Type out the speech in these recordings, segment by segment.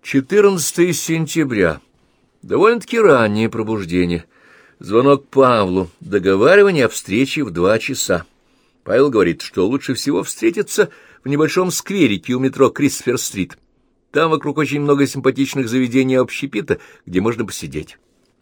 14 сентября. Довольно-таки раннее пробуждение. Звонок Павлу. Договаривание о встрече в 2 часа. Павел говорит, что лучше всего встретиться в небольшом скверике у метро Кристофер-стрит. Там вокруг очень много симпатичных заведений общепита, где можно посидеть.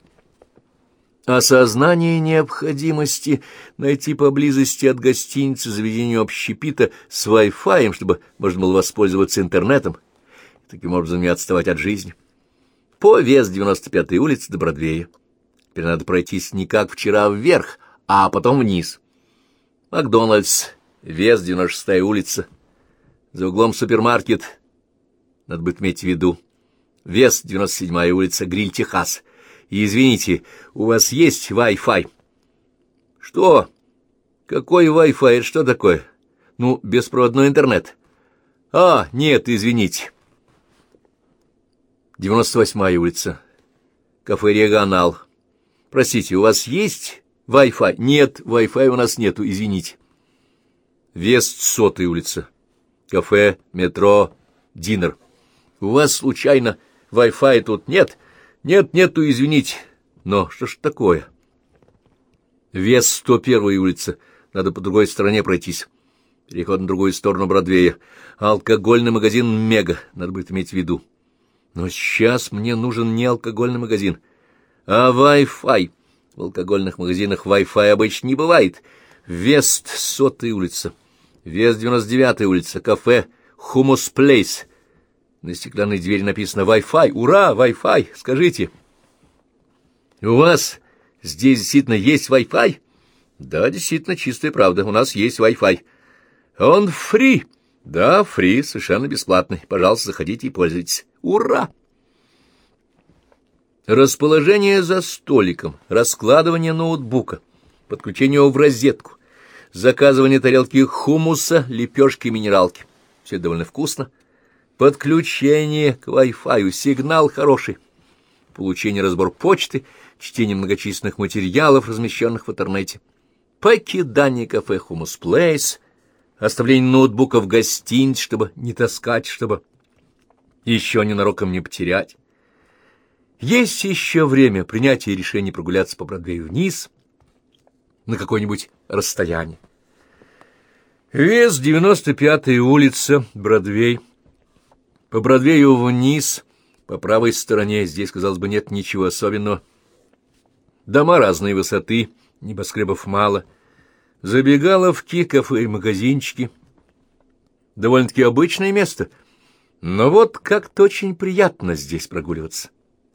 Осознание необходимости найти поблизости от гостиницы заведение общепита с Wi-Fi, чтобы можно было воспользоваться интернетом, и таким образом не отставать от жизни. По Вест 95-й улице до Бродвея. Теперь надо пройтись не как вчера вверх, а потом вниз. Макдональдс, Вест 96-я улица. За углом супермаркет. Надо будет иметь в виду. Вест 97-я улица, Гриль Техас. И извините, у вас есть Wi-Fi? Что? Какой Wi-Fi? Это что такое? Ну, беспроводной интернет. А, нет, извините. 98-я улица. Кафе «Регионал». Простите, у вас есть Wi-Fi? Нет, Wi-Fi у нас нету, извините. Вест 100-я улица. Кафе, метро, Динер. У вас, случайно, Wi-Fi тут нет? Нет, нету, извините. Но что ж такое? Вест 101-я улица. Надо по другой стороне пройтись. Переход на другую сторону Бродвея. Алкогольный магазин «Мега». Надо будет иметь в виду. Но сейчас мне нужен не алкогольный магазин, а Wi-Fi. В алкогольных магазинах Wi-Fi обычно не бывает. Вест 100-я улица. Вест 99-я улица. Кафе «Хумус Плейс». На стеклянной двери написано Wi-Fi. Ура, Wi-Fi! Скажите. У вас здесь действительно есть Wi-Fi? Да, действительно, чистая правда. У нас есть Wi-Fi. Он фри. Да, фри, совершенно бесплатный. Пожалуйста, заходите и пользуйтесь. Ура! Расположение за столиком, раскладывание ноутбука, подключение его в розетку, заказывание тарелки хумуса, лепешки, минералки. Все это довольно вкусно. Подключение к Wi-Fi, сигнал хороший. Получение, разбор почты, чтение многочисленных материалов, размещенных в интернете. Покидание кафе «Хумус Плейс», оставление ноутбука в гостинице, чтобы не таскать, чтобы еще ненароком не потерять. Есть еще время принятия решения прогуляться по Бродвею вниз на какое-нибудь расстояние. Вест 95-я улица, Бродвей. По Бродвею вниз, по правой стороне, здесь, казалось бы, нет ничего особенного. Дома разной высоты, небоскребов мало. Забегаловки, кафе и магазинчики. Довольно-таки обычное место. Но вот как-то очень приятно здесь прогуливаться.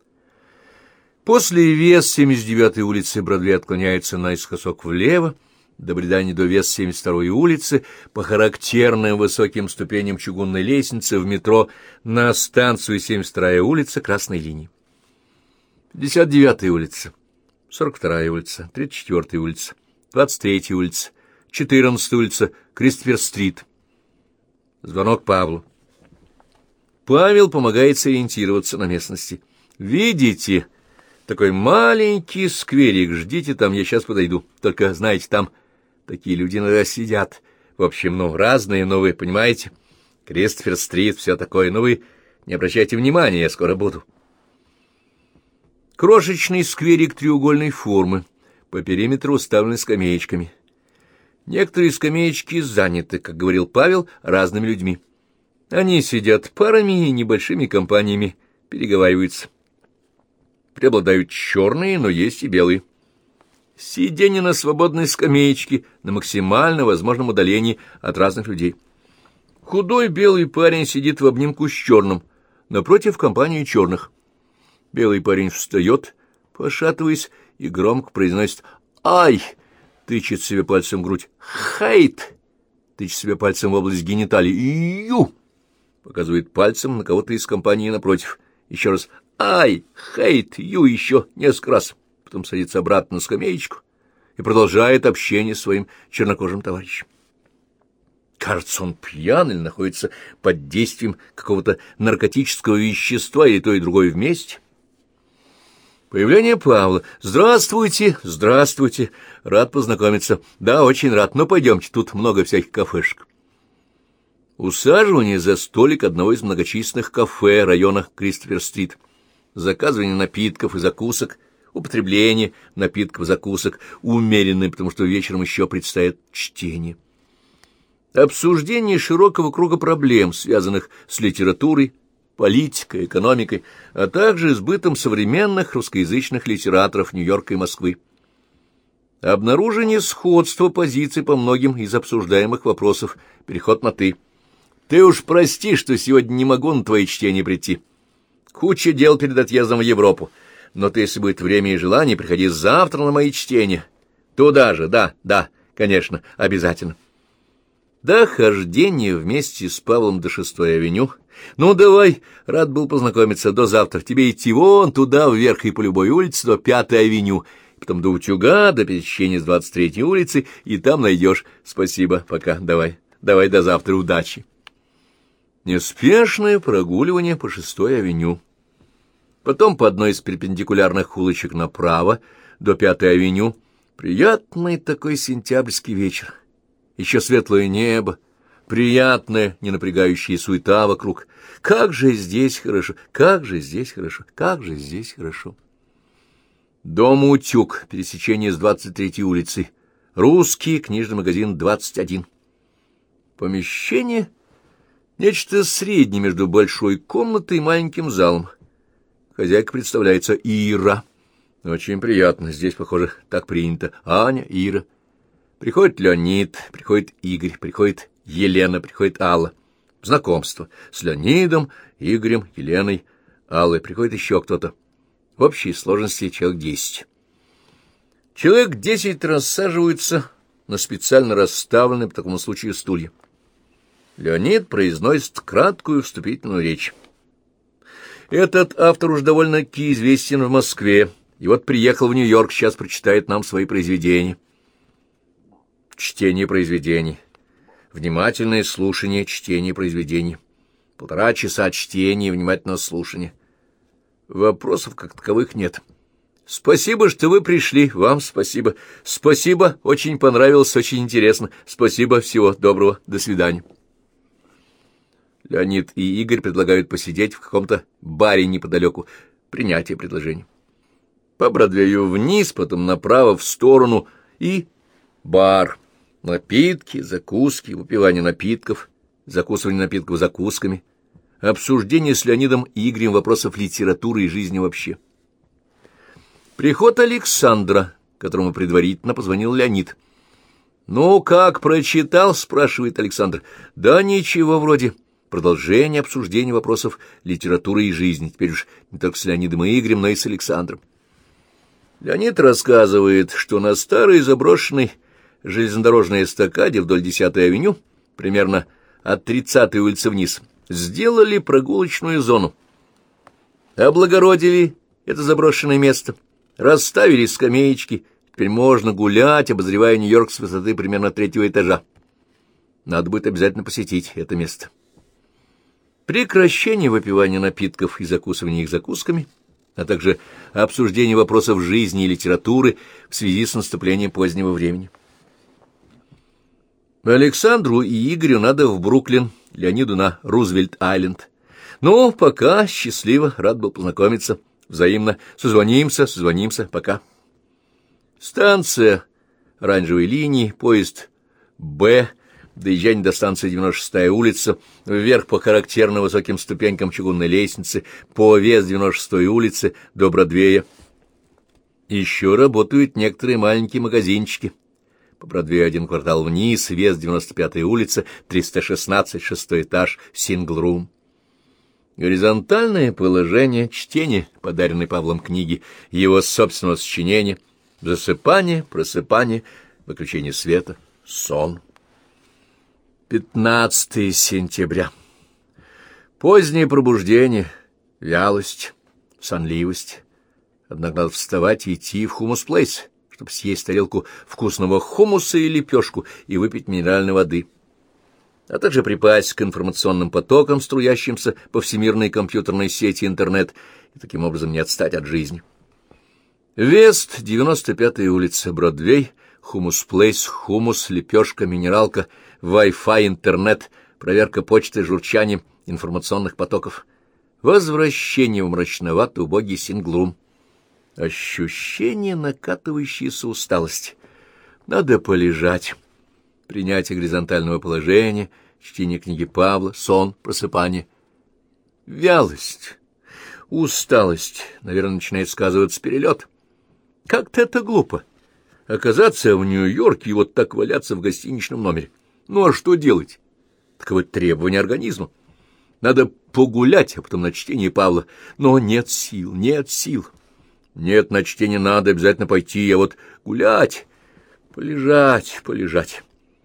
После Вест 79-й улицы Бродвей отклоняется наискосок влево, до бредания до Вест 72-й улицы, по характерным высоким ступеням чугунной лестницы в метро на станцию 72-я улица красной линии. 59-я улица, 42-я улица, 34-я улица, 23-я улица, 14-я улица, Кристофер-стрит. Звонок Павлу. Павел помогает сориентироваться на местности. «Видите, такой маленький скверик, ждите там, я сейчас подойду. Только, знаете, там такие люди иногда сидят. В общем, разные, но вы понимаете, Кристофер-стрит, все такое, но вы не обращайте внимания, я скоро буду». Крошечный скверик треугольной формы, по периметру уставлены скамеечками. Некоторые скамеечки заняты, как говорил Павел, разными людьми. Они сидят парами и небольшими компаниями, переговариваются. Преобладают черные, но есть и белые. Сиденье на свободной скамеечке на максимально возможном удалении от разных людей. Худой белый парень сидит в обнимку с черным, напротив компании черных. Белый парень встает, пошатываясь, и громко произносит «Ай!», тычет себе пальцем в грудь, «Хейт!», тычет себе пальцем в область гениталий, «Ю!», показывает пальцем на кого-то из компании напротив. Еще раз «Ай! Хейт! Ю!» еще несколько раз. Потом садится обратно на скамеечку и продолжает общение с своим чернокожим товарищем. Кажется, он пьян или находится под действием какого-то наркотического вещества, или то и другое вместе. Появление Павла. «Здравствуйте, здравствуйте. Рад познакомиться. Да, очень рад. Но пойдемте, тут много всяких кафешек». Усаживание за столик одного из многочисленных кафе района Кристофер-стрит, заказывание напитков и закусок, употребление напитков и закусок умеренное, потому что вечером еще предстоит чтение. Обсуждение широкого круга проблем, связанных с литературой, политикой, экономикой, а также с бытом современных русскоязычных литераторов Нью-Йорка и Москвы. Обнаружение сходства позиций по многим из обсуждаемых вопросов, переход на «ты». «Ты уж прости, что сегодня не могу на твои чтения прийти. Куча дел перед отъездом в Европу, но ты, если будет время и желание, приходи завтра на мои чтения. Туда же, да, конечно, обязательно». Дохождение вместе с Павлом до 6-й авеню. «Ну, давай, рад был познакомиться, до завтра. Тебе идти вон туда, вверх и по любой улице, до 5-й авеню, потом до утюга, до пересечения с 23-й улицы, и там найдешь. Спасибо, пока, давай, до завтра, удачи». Неспешное прогуливание по 6-й авеню. Потом по одной из перпендикулярных улочек направо, до 5-й авеню. Приятный такой сентябрьский вечер. Еще светлое небо, приятная, не напрягающая суета вокруг. Как же здесь хорошо, как же здесь хорошо, как же здесь хорошо. Дом «Утюг», пересечение с 23-й улицей. Русский книжный магазин 21. Помещение — нечто среднее между большой комнатой и маленьким залом. Хозяйка представляется Ира. Очень приятно, здесь, похоже, так принято. Аня, Ира. Приходит Леонид, приходит Игорь, приходит Елена, приходит Алла. Знакомство с Леонидом, Игорем, Еленой, Аллой. Приходит еще кто-то. В общей сложности человек 10. Человек 10 рассаживаются на специально расставленные по такому случаю стулья. Леонид произносит краткую вступительную речь. Этот автор уж довольно-таки известен в Москве, и вот приехал в Нью-Йорк, сейчас прочитает нам свои произведения. Чтение произведений. Внимательное слушание чтения произведений. 1,5 часа чтения и внимательного слушания. Вопросов как таковых нет. Спасибо, что вы пришли. Вам спасибо. Спасибо, очень понравилось, очень интересно. Спасибо, всего доброго, до свидания. Леонид и Игорь предлагают посидеть в каком-то баре неподалеку. Принятие предложения. По Бродвею вниз, потом направо, в сторону, и бар. Напитки, закуски, выпивание напитков, закусывание напитков закусками, обсуждение с Леонидом и Игорем вопросов литературы и жизни вообще. Приход Александра, которому предварительно позвонил Леонид. «Ну, как, прочитал?» — спрашивает Александр. «Да ничего вроде. Продолжение обсуждения вопросов литературы и жизни, теперь уж не только с Леонидом и Игорем, но и с Александром». Леонид рассказывает, что на старой заброшенной железнодорожной эстакаде вдоль 10-й авеню, примерно от 30-й улицы вниз, сделали прогулочную зону. Облагородили это заброшенное место, расставили скамеечки, теперь можно гулять, обозревая Нью-Йорк с высоты примерно 3-го этажа. Надо будет обязательно посетить это место. Прекращение выпивания напитков и закусывания их закусками, а также обсуждение вопросов жизни и литературы в связи с наступлением позднего времени. Александру и Игорю надо в Бруклин, Леониду на Рузвельт-Айленд. Ну, пока, счастливо, рад был познакомиться. Взаимно. Созвонимся, пока. Станция оранжевой линии, поезд «Б», доезжание до станции 96-я улица, вверх по характерно высоким ступенькам чугунной лестницы, по вес 96-й улицы до Бродвея. Еще работают некоторые маленькие магазинчики. По Бродвею 1 квартал вниз, вес 95-й улицы, 316, 6-й этаж, сингл-рум. Горизонтальное положение, чтение, подаренной Павлом книги, его собственного сочинения, засыпание, просыпание, выключение света, сон. 15 сентября. Позднее пробуждение, вялость, сонливость. Однако надо вставать и идти в Hummus Place, чтобы съесть тарелку вкусного хумуса и лепешку и выпить минеральной воды, а также припасть к информационным потокам, струящимся по всемирной компьютерной сети интернет, и таким образом не отстать от жизни. Вест, 95-я улица, Бродвей, Hummus Place, хумус, лепешка, минералка, Wi-Fi, интернет, проверка почты, журчание информационных потоков. Возвращение в мрачновато-убогий Синглрум. Ощущение накатывающейся усталости. Надо полежать. Принятие горизонтального положения, чтение книги Павла, сон, просыпание. Вялость, усталость, наверное, начинает сказываться перелет. Как-то это глупо. Оказаться в Нью-Йорке и вот так валяться в гостиничном номере. Ну а что делать? Таково требование организма. Надо погулять, а потом на чтение Павла. Но нет сил, нет сил. Нет, на чтение надо обязательно пойти, а вот гулять, полежать, полежать.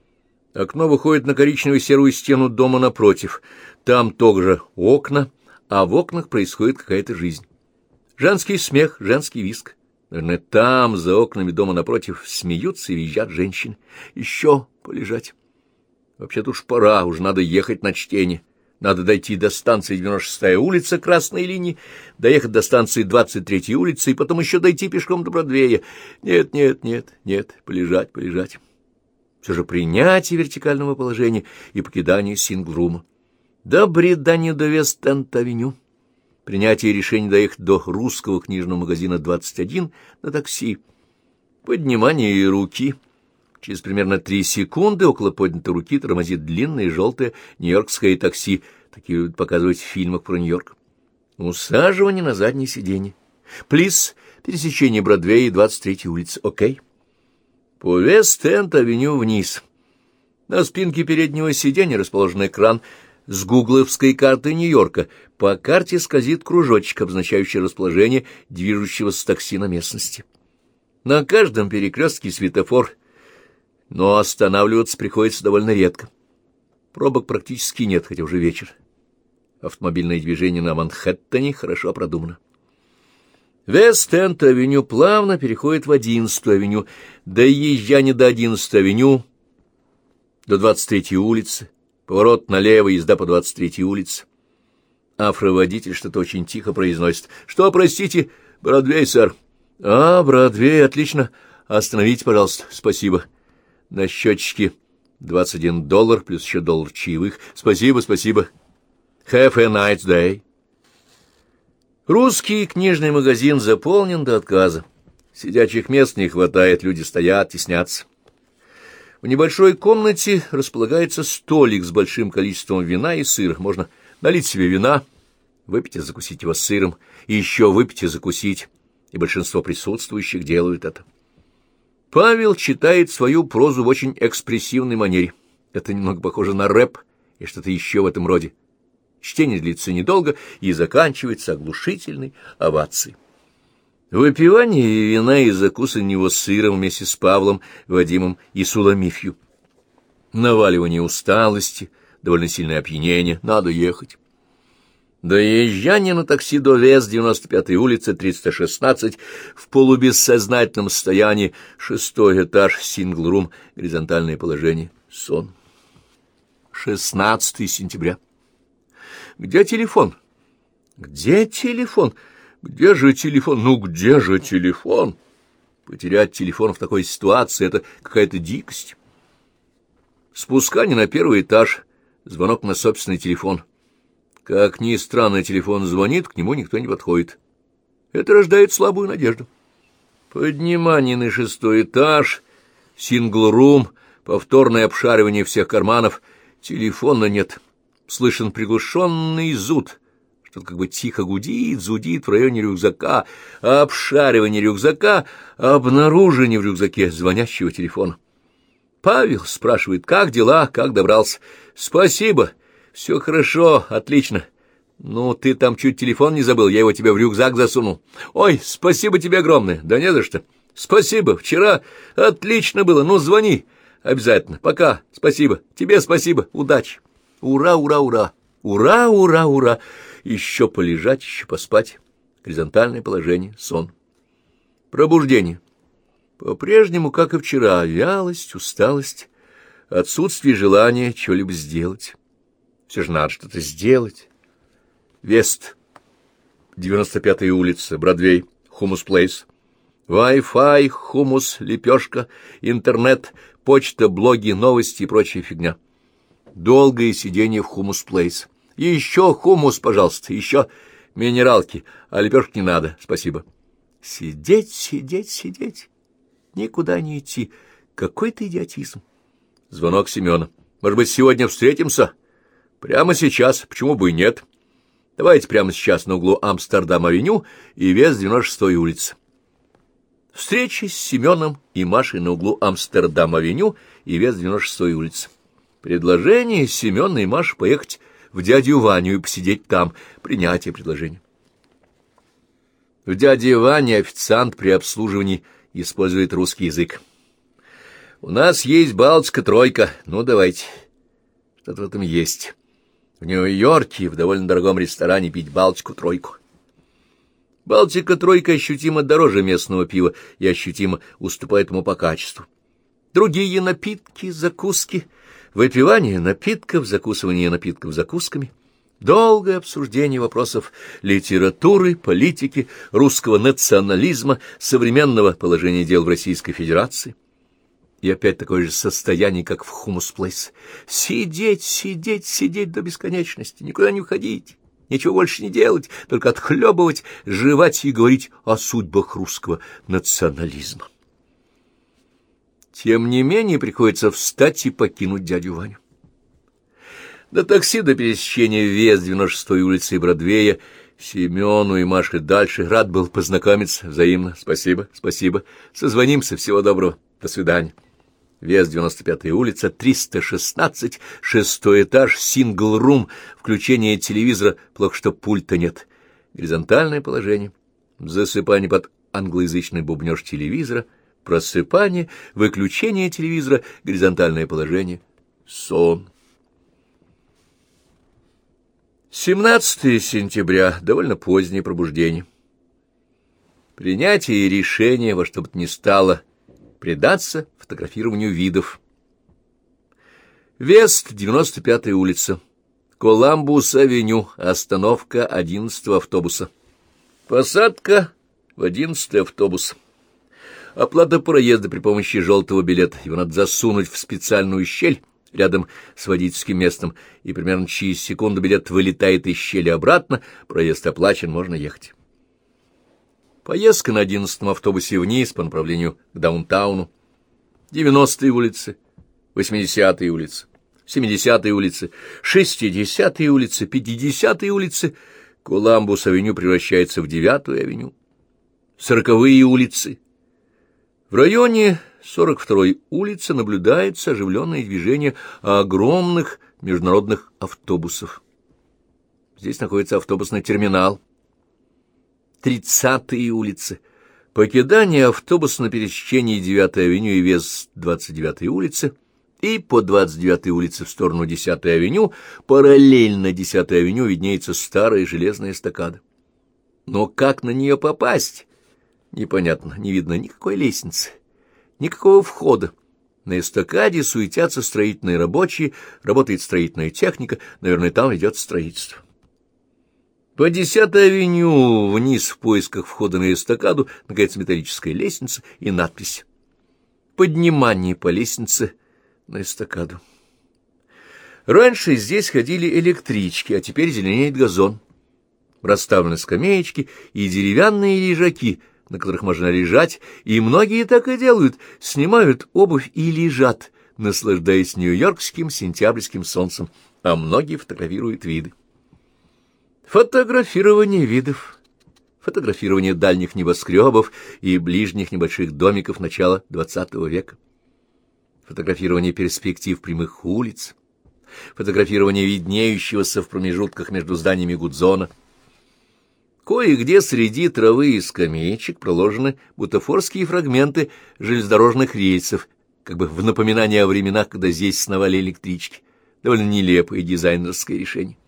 Окно выходит на коричневую серую стену дома напротив. Там тоже окна, а в окнах происходит какая-то жизнь. Женский смех, женский визг. Наверное, там, за окнами дома напротив, смеются и визжат женщины. Еще полежать. Вообще-то уж пора, уже надо ехать на чтение. Надо дойти до станции 96-я улица красной линии, доехать до станции 23-й улицы и потом еще дойти пешком до Бродвея. Нет, нет, нет, нет, полежать, полежать. Все же принятие вертикального положения и покидание Синглрума. До бредания до Вест-Энд-авеню. Принятие решения доехать до русского книжного магазина 21 на такси. Поднимание руки. Через примерно 3 секунды около поднятой руки тормозит длинное желтое нью-йоркское такси. Такие любят показывать в фильмах про Нью-Йорк. Усаживание на заднее сиденье. Плиз, пересечение Бродвея и 23-й улицы. Окей. По Вест-Энд-авеню вниз. На спинке переднего сиденья расположен экран с гугловской картой Нью-Йорка. По карте скользит кружочек, обозначающий расположение движущегося такси на местности. На каждом перекрестке светофор, но останавливаться приходится довольно редко. Пробок практически нет, хотя уже вечер. Автомобильное движение на Манхэттене хорошо продумано. Вест-Энд-авеню плавно переходит в 11-ю авеню, доезжание до 11-й авеню, до 23-й улицы, поворот налево, езда по 23-й улице. Афроводитель что-то очень тихо произносит. «Что, простите, Бродвей, сэр?» «А, Бродвей, отлично. Остановите, пожалуйста. Спасибо. На счетчике $21 плюс еще $1 чаевых. Спасибо, спасибо. Have a nice day». Русский книжный магазин заполнен до отказа. Сидячих мест не хватает, люди стоят, теснятся. В небольшой комнате располагается столик с большим количеством вина и сыра. Можно налить себе вина, выпить и закусить его сыром, и еще выпить и закусить, и большинство присутствующих делают это. Павел читает свою прозу в очень экспрессивной манере. Это немного похоже на рэп и что-то еще в этом роде. Чтение длится недолго и заканчивается оглушительной овацией. Выпивание вина и закусывание его сыром вместе с Павлом, Вадимом и Суламифью. Наваливание усталости, довольно сильное опьянение, надо ехать. Доезжание на такси до Вест 95-й улицы 316 в полубессознательном состоянии, 6-й этаж, Синглрум, горизонтальное положение, сон. 16 сентября. Где телефон? Где телефон? Где же телефон? Ну, где же телефон? Потерять телефон в такой ситуации — это какая-то дикость. Спускание на 1-й этаж, звонок на собственный телефон. Как ни странно, телефон звонит, к нему никто не подходит. Это рождает слабую надежду. Поднимание на 6-й этаж, Синглрум, повторное обшаривание всех карманов. Телефона нет. Слышен приглушенный зуд. Что-то как бы тихо гудит, зудит в районе рюкзака. Обшаривание рюкзака, обнаружение в рюкзаке звонящего телефона. Павел спрашивает, как дела, как добрался. Спасибо, все хорошо, отлично. Ну, ты там чуть телефон не забыл, я его тебе в рюкзак засунул. Ой, спасибо тебе огромное, да не за что. Спасибо, вчера отлично было, ну, звони. Обязательно, пока, спасибо, тебе спасибо, удачи. Ура, ура, ура, ура, ура, ура. Еще полежать, еще поспать. Горизонтальное положение, сон. Пробуждение. По-прежнему, как и вчера, вялость, усталость, отсутствие желания чего-либо сделать. Все же надо что-то сделать. Вест, 95-я улица, Бродвей, Хумус Плейс. Wi-Fi, хумус, лепешка, интернет, почта, блоги, новости и прочая фигня. Долгое сидение в хумус-плейс. Еще хумус, пожалуйста, еще минералки, а лепешек не надо, спасибо. Сидеть, сидеть, сидеть. Никуда не идти. Какой-то идиотизм. Звонок Семена. Может быть, сегодня встретимся? Прямо сейчас, почему бы и нет? Давайте прямо сейчас на углу Амстердам-авеню и Вест 96-й улицы. Встреча с Семеном и Машей на углу Амстердам-авеню и Вест 96-й улицы. Предложение Семена и Маши поехать в дядю Ваню и посидеть там. Принятие предложения. В дяде Ване официант при обслуживании использует русский язык. У нас есть Балтика-тройка. Ну, давайте. Что-то в этом есть. В Нью-Йорке в довольно дорогом ресторане пить Балтику-тройку. Балтика-тройка ощутимо дороже местного пива и ощутимо уступает ему по качеству. Другие напитки, закуски, выпивание напитков, закусывание напитков закусками, долгое обсуждение вопросов литературы, политики, русского национализма, современного положения дел в Российской Федерации. И опять такое же состояние, как в хумус-плейс. Сидеть, сидеть, сидеть до бесконечности, никуда не уходить, ничего больше не делать, только отхлебывать, жевать и говорить о судьбах русского национализма. Тем не менее приходится встать и покинуть дядю Ваню. До такси до пересечения Вест 96-й улицы и Бродвея Семену и Маше дальше рад был познакомиться взаимно. Спасибо, спасибо. Созвонимся, всего доброго. До свидания. Вест 95-я улица, 316, 6-й этаж, сингл-рум, включение телевизора, плохо что пульта нет. Горизонтальное положение, засыпание под англоязычный бубнёж телевизора, просыпание, выключение телевизора, горизонтальное положение, сон. 17 сентября, довольно позднее пробуждение. Принятие решения во что бы то ни стало предаться фотографированию видов. Вест, 95-я улица. Коламбус-авеню. Остановка 11-го автобуса. Посадка в 11-й автобус. Оплата проезда при помощи желтого билета. Его надо засунуть в специальную щель рядом с водительским местом, и примерно через секунду билет вылетает из щели обратно. Проезд оплачен, можно ехать. Поездка на 11-м автобусе вниз по направлению к даунтауну. 90-е улицы, 80-е улицы, 70-е улицы, 60-е улицы, 50-е улицы. Коламбус-авеню превращается в 9-ю авеню. 40-е улицы. В районе 42-й улицы наблюдается оживленное движение огромных международных автобусов. Здесь находится автобусный терминал. 30-е улицы. Покидание автобуса на пересечении 9-й авеню и Вест 29-й улицы, и по 29-й улице в сторону 10-й авеню, параллельно 10-й авеню виднеется старая железная эстакада. Но как на нее попасть? Непонятно, не видно никакой лестницы, никакого входа. На эстакаде суетятся строительные рабочие, работает строительная техника, наверное, там идет строительство. По 10-й авеню вниз в поисках входа на эстакаду наконец металлическая лестница и надпись «Поднимание по лестнице на эстакаду». Раньше здесь ходили электрички, а теперь зеленеет газон. Расставлены скамеечки и деревянные лежаки, на которых можно лежать, и многие так и делают, снимают обувь и лежат, наслаждаясь нью-йоркским сентябрьским солнцем, а многие фотографируют виды. Фотографирование видов, фотографирование дальних небоскребов и ближних небольших домиков начала XX века, фотографирование перспектив прямых улиц, фотографирование виднеющегося в промежутках между зданиями Гудзона. Кое-где среди травы и скамеечек проложены бутафорские фрагменты железнодорожных рельсов, как бы в напоминание о временах, когда здесь сновали электрички. Довольно нелепое дизайнерское решение.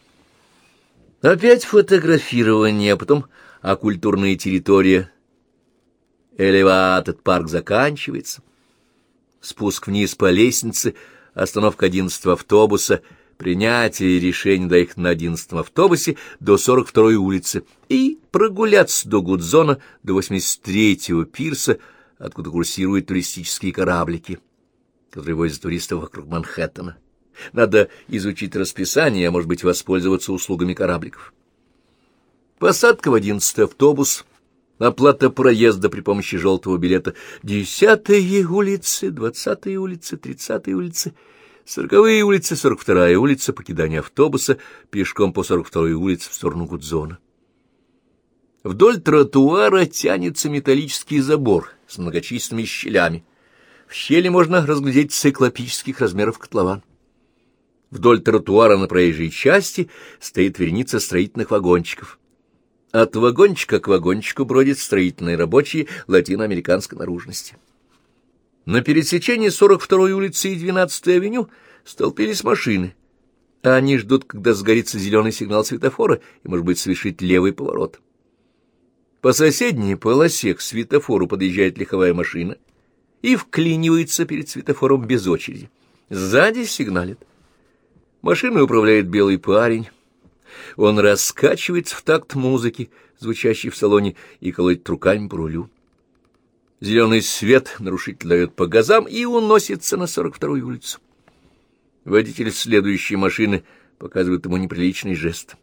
Опять фотографирование, а потом оккультурная территория. Элеватед парк заканчивается. Спуск вниз по лестнице, остановка 11-го автобуса, принятие решения доехать на 11-м автобусе до 42-й улицы и прогуляться до Гудзона, до 83-го пирса, откуда курсируют туристические кораблики, которые возят туристов вокруг Манхэттена. Надо изучить расписание, а может быть, воспользоваться услугами корабликов. Посадка в 11-й автобус, оплата проезда при помощи желтого билета, 10-е улицы, 20-е улицы, 30-е улицы, 40-е улицы, 42-я улица, покидание автобуса, пешком по 42-й улице в сторону Гудзона. Вдоль тротуара тянется металлический забор с многочисленными щелями. В щели можно разглядеть циклопических размеров котлован. Вдоль тротуара на проезжей части стоит вереница строительных вагончиков. От вагончика к вагончику бродят строительные рабочие латиноамериканской наружности. На пересечении 42-й улицы и 12-й авеню столпились машины. Они ждут, когда сгорится зеленый сигнал светофора и, может быть, совершить левый поворот. По соседней полосе к светофору подъезжает легковая машина и вклинивается перед светофором без очереди. Сзади сигналит. Машиной управляет белый парень. Он раскачивается в такт музыки, звучащей в салоне, и колотит руками по рулю. Зеленый свет нарушитель дает по газам и уносится на 42-ю улицу. Водитель следующей машины показывает ему неприличный жест.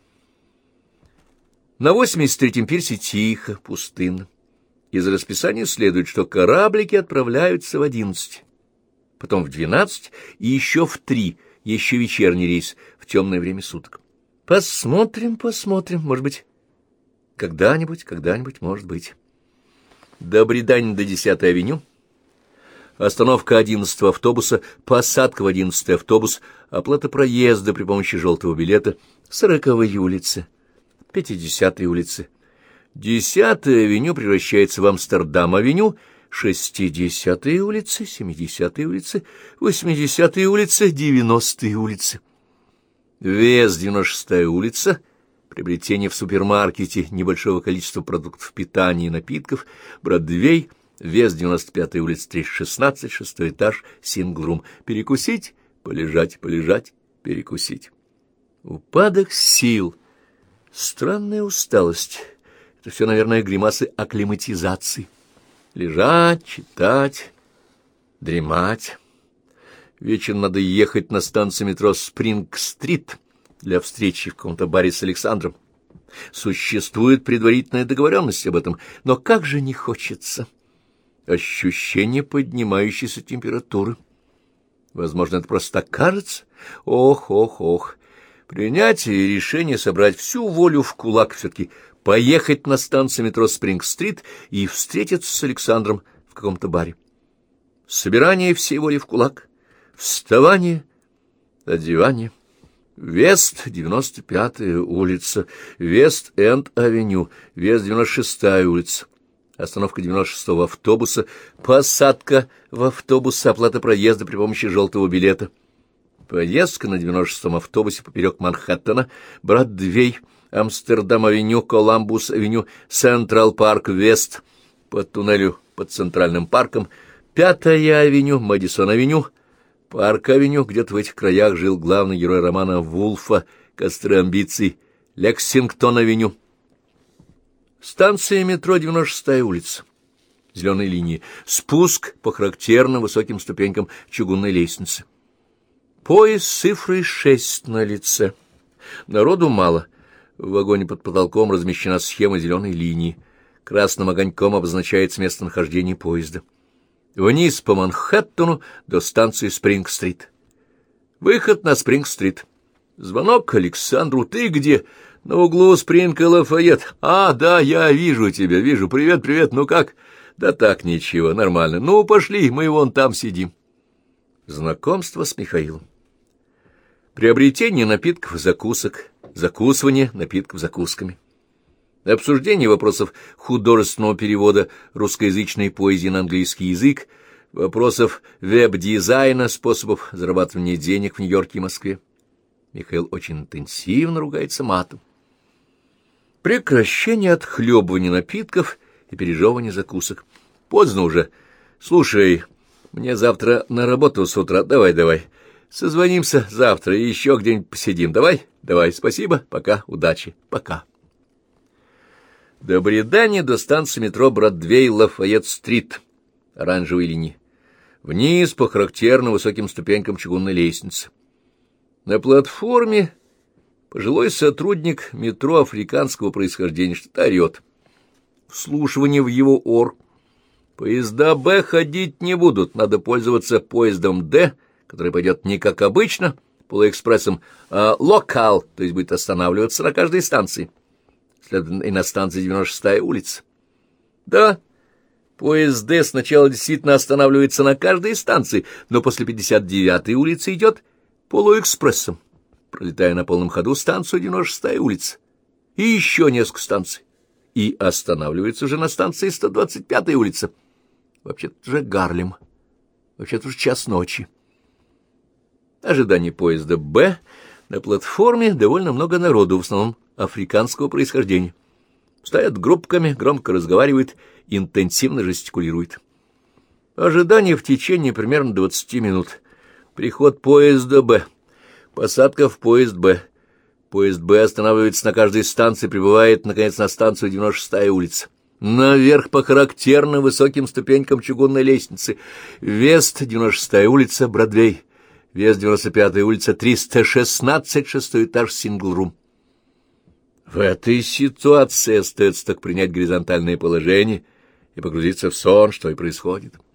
На 83-м пирсе тихо, пустынно. Из расписания следует, что кораблики отправляются в 11, потом в 12 и еще в 3, еще вечерний рейс в темное время суток. Посмотрим, может быть, когда-нибудь, может быть. До Бредани до 10-й авеню, остановка 11-го автобуса, посадка в 11-й автобус, оплата проезда при помощи желтого билета, 40-й улицы, 50-й улицы. 10-я авеню превращается в Амстердам-авеню, 60-е улицы, 70-е улицы, 80-е улицы, 90-е улицы. Вес 96-я улица, приобретение в супермаркете небольшого количества продуктов питания и напитков, Бродвей, вес 95-й улицы, 316, 6-й этаж, сингл-рум. Перекусить, полежать, перекусить. Упадок сил, странная усталость. Это все, наверное, гримасы акклиматизации. Лежать, читать, дремать. Вечером надо ехать на станцию метро Спринг-стрит для встречи в каком-то баре с Александром. Существует предварительная договоренность об этом, но как же не хочется. Ощущение поднимающейся температуры. Возможно, это просто так кажется. Ох. Принятие и решение собрать всю волю в кулак, все-таки поехать на станцию метро Спринг-стрит и встретиться с Александром в каком-то баре. Собирание всей воли в кулак, вставание, одевание. Вест, 95-я улица, Вест-Энд-авеню, Вест, 96-я улица. Остановка 96-го автобуса, посадка в автобус, оплата проезда при помощи желтого билета. Поездка на 96-м автобусе поперек Манхэттена, Бродвей, Амстердам-авеню, Коламбус-авеню, Централ-парк-Вест, по туннелю под Центральным парком, 5-я авеню, Мэдисон-авеню, Парк-авеню, где-то в этих краях жил главный герой романа Вулфа «Костры амбиций», Лексингтон-авеню. Станция метро 96-я улица, зеленой линии, спуск по характерным высоким ступенькам чугунной лестницы. Поезд с цифрой 6 на лице. Народу мало. В вагоне под потолком размещена схема зеленой линии. Красным огоньком обозначается местонахождение поезда. Вниз по Манхэттену до станции Спринг-стрит. Выход на Спринг-стрит. Звонок Александру. «Ты где?» «На углу Спринг и Лафайет». «А, да, я вижу тебя, вижу. Привет. Ну как?» «Да так, ничего, нормально. Ну, пошли, мы вон там сидим». Знакомство с Михаилом. Приобретение напитков и закусок. Закусывание напитков закусками. Обсуждение вопросов художественного перевода русскоязычной поэзии на английский язык, вопросов веб-дизайна, способов зарабатывания денег в Нью-Йорке и Москве. Михаил очень интенсивно ругается матом. Прекращение отхлебывания напитков и пережевывания закусок. Поздно уже. Слушай, мне завтра на работу с утра. Давай. Созвонимся завтра и еще где-нибудь посидим. Давай. Спасибо. Пока. Удачи. Пока. До Бредани до станции метро Бродвей, Лафайет-стрит, оранжевой линии. Вниз по характерно высоким ступенькам чугунной лестницы. На платформе пожилой сотрудник метро африканского происхождения что-то орет. Вслушивание в его ор. Поезда «Б» ходить не будут, надо пользоваться поездом «Д», который пойдет не как обычно, полуэкспрессом, а локал, то есть будет останавливаться на каждой станции. Следовательно, и на станции 96-я улица. Да, поезд «Д» сначала действительно останавливается на каждой станции, но после 59-й улицы идет полуэкспрессом, пролетая на полном ходу станцию 96-я улица и еще несколько станций, и останавливается уже на станции 125-я улица. Вообще-то же Гарлем, вообще-то уже час ночи. Ожидание поезда «Б». На платформе довольно много народу, в основном африканского происхождения. Стоят группками, громко разговаривают, интенсивно жестикулируют. Ожидание в течение примерно 20 минут. Приход поезда «Б». Посадка в поезд «Б». Поезд «Б» останавливается на каждой станции, прибывает, наконец, на станцию 96-я улица. Наверх по характерно высоким ступенькам чугунной лестницы. Вест, 96-я улица, Бродвей. Вест, 95-я улица, 316, шестой этаж, сингл-рум. В этой ситуации остается так принять горизонтальное положение и погрузиться в сон, что и происходит.